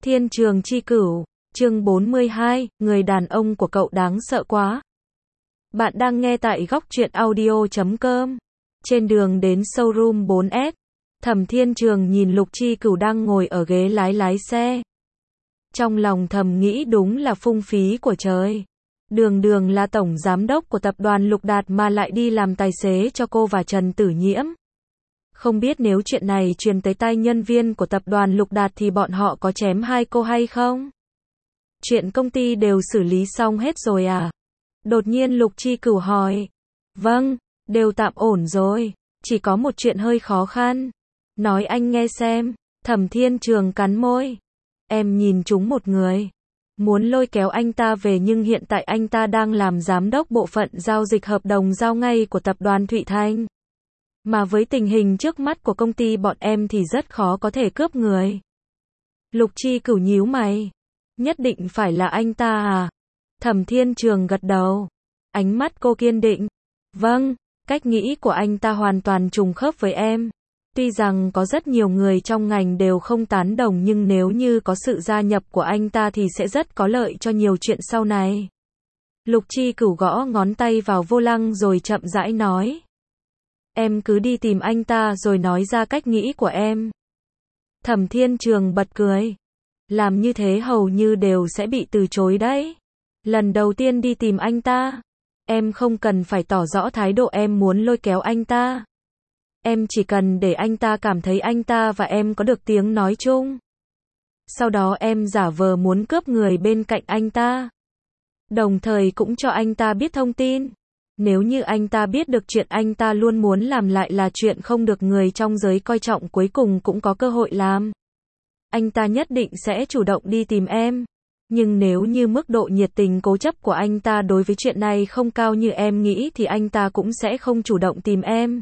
Thiên Trường Chi Cửu, chương 42, người đàn ông của cậu đáng sợ quá. Bạn đang nghe tại góc truyện audio.com. Trên đường đến showroom 4S, Thẩm Thiên Trường nhìn Lục Chi Cửu đang ngồi ở ghế lái xe. Trong lòng thầm nghĩ đúng là phung phí của trời. Đường đường là tổng giám đốc của tập đoàn Lục Đạt mà lại đi làm tài xế cho cô và Trần Tử Nhiễm. Không biết nếu chuyện này truyền tới tai nhân viên của tập đoàn Lục Đạt thì bọn họ có chém hai cô hay không? Chuyện công ty đều xử lý xong hết rồi à? Đột nhiên Lục Chi Cửu hỏi. Vâng, đều tạm ổn rồi, chỉ có một chuyện hơi khó khăn. Nói anh nghe xem. Thẩm Thiên Trường cắn môi. Em nhìn trúng một người. Muốn lôi kéo anh ta về nhưng hiện tại anh ta đang làm giám đốc bộ phận giao dịch hợp đồng giao ngay của tập đoàn Thụy Thanh. Mà với tình hình trước mắt của công ty bọn em thì rất khó có thể cướp người. Lục Chi Cửu nhíu mày. Nhất định phải là anh ta à? Thẩm Thiên Trường gật đầu. Ánh mắt cô kiên định. Vâng, cách nghĩ của anh ta hoàn toàn trùng khớp với em. Tuy rằng có rất nhiều người trong ngành đều không tán đồng nhưng nếu như có sự gia nhập của anh ta thì sẽ rất có lợi cho nhiều chuyện sau này. Lục Chi Cửu gõ ngón tay vào vô lăng rồi chậm rãi nói. Em cứ đi tìm anh ta rồi nói ra cách nghĩ của em. Thẩm Thiên Trường bật cười. Làm như thế hầu như đều sẽ bị từ chối đấy. Lần đầu tiên đi tìm anh ta, em không cần phải tỏ rõ thái độ em muốn lôi kéo anh ta. Em chỉ cần để anh ta cảm thấy anh ta và em có được tiếng nói chung. Sau đó em giả vờ muốn cướp người bên cạnh anh ta. Đồng thời cũng cho anh ta biết thông tin. Nếu như anh ta biết được chuyện anh ta luôn muốn làm lại là chuyện không được người trong giới coi trọng cuối cùng cũng có cơ hội làm. Anh ta nhất định sẽ chủ động đi tìm em. Nhưng nếu như mức độ nhiệt tình cố chấp của anh ta đối với chuyện này không cao như em nghĩ thì anh ta cũng sẽ không chủ động tìm em.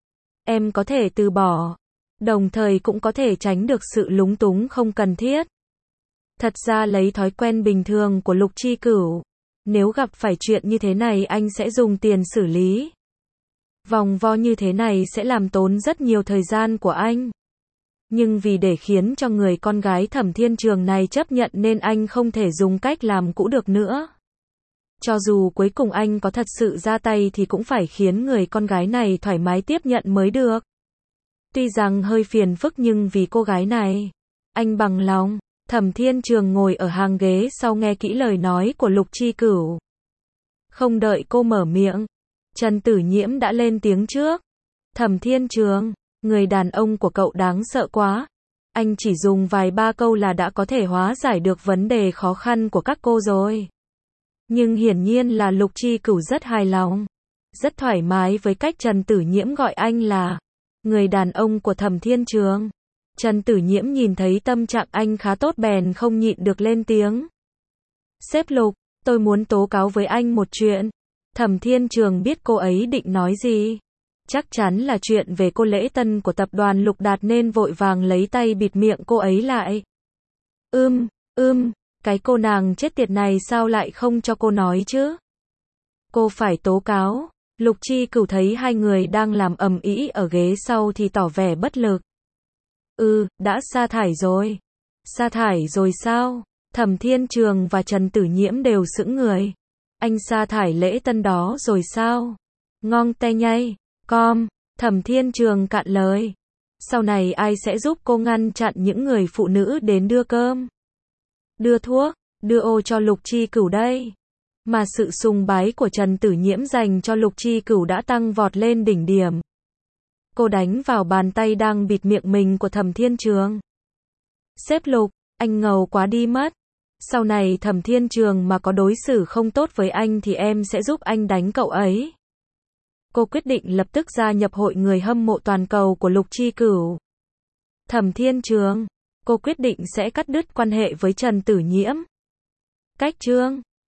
Em có thể từ bỏ. Đồng thời cũng có thể tránh được sự lúng túng không cần thiết. Thật ra lấy thói quen bình thường của Lục Chi Cửu. Nếu gặp phải chuyện như thế này anh sẽ dùng tiền xử lý. Vòng vo như thế này sẽ làm tốn rất nhiều thời gian của anh. Nhưng vì để khiến cho người con gái Thẩm Thiên Trường này chấp nhận nên anh không thể dùng cách làm cũ được nữa. Cho dù cuối cùng anh có thật sự ra tay thì cũng phải khiến người con gái này thoải mái tiếp nhận mới được. Tuy rằng hơi phiền phức nhưng vì cô gái này, anh bằng lòng. Thẩm Thiên Trường ngồi ở hàng ghế sau nghe kỹ lời nói của Lục Chi Cửu. Không đợi cô mở miệng, Trần Tử Nhiễm đã lên tiếng trước. Thẩm Thiên Trường, người đàn ông của cậu đáng sợ quá. Anh chỉ dùng vài ba câu là đã có thể hóa giải được vấn đề khó khăn của các cô rồi. Nhưng hiển nhiên là Lục Chi Cửu rất hài lòng, rất thoải mái với cách Trần Tử Nhiễm gọi anh là người đàn ông của Thẩm Thiên Trường. Trần Tử Nhiễm nhìn thấy tâm trạng anh khá tốt bèn không nhịn được lên tiếng. Sếp Lục, tôi muốn tố cáo với anh một chuyện. Thẩm Thiên Trường biết cô ấy định nói gì. Chắc chắn là chuyện về cô lễ tân của tập đoàn Lục Đạt nên vội vàng lấy tay bịt miệng cô ấy lại. Cái cô nàng chết tiệt này sao lại không cho cô nói chứ? Cô phải tố cáo. Lục Chi Cửu thấy hai người đang làm ầm ĩ ở ghế sau thì tỏ vẻ bất lực. Đã sa thải rồi. Sa thải rồi sao? Thẩm Thiên Trường và Trần Tử Nhiễm đều sững người. Anh sa thải lễ tân đó rồi sao? Ngong te nhay, com. Thẩm Thiên Trường cạn lời. Sau này ai sẽ giúp cô ngăn chặn những người phụ nữ đến đưa cơm, đưa thuốc, đưa ô cho Lục Chi Cửu đây? Mà sự sùng bái của Trần Tử Nhiễm dành cho Lục Chi Cửu đã tăng vọt lên đỉnh điểm. Cô đánh vào bàn tay đang bịt miệng mình của Thẩm Thiên Trường. Sếp Lục, anh ngầu quá đi mất. Sau này Thẩm Thiên Trường mà có đối xử không tốt với anh thì em sẽ giúp anh đánh cậu ấy. Cô quyết định lập tức gia nhập hội người hâm mộ toàn cầu của Lục Chi Cửu. Thẩm Thiên Trường, cô quyết định sẽ cắt đứt quan hệ với Trần Tử Nhiễm. Cách chương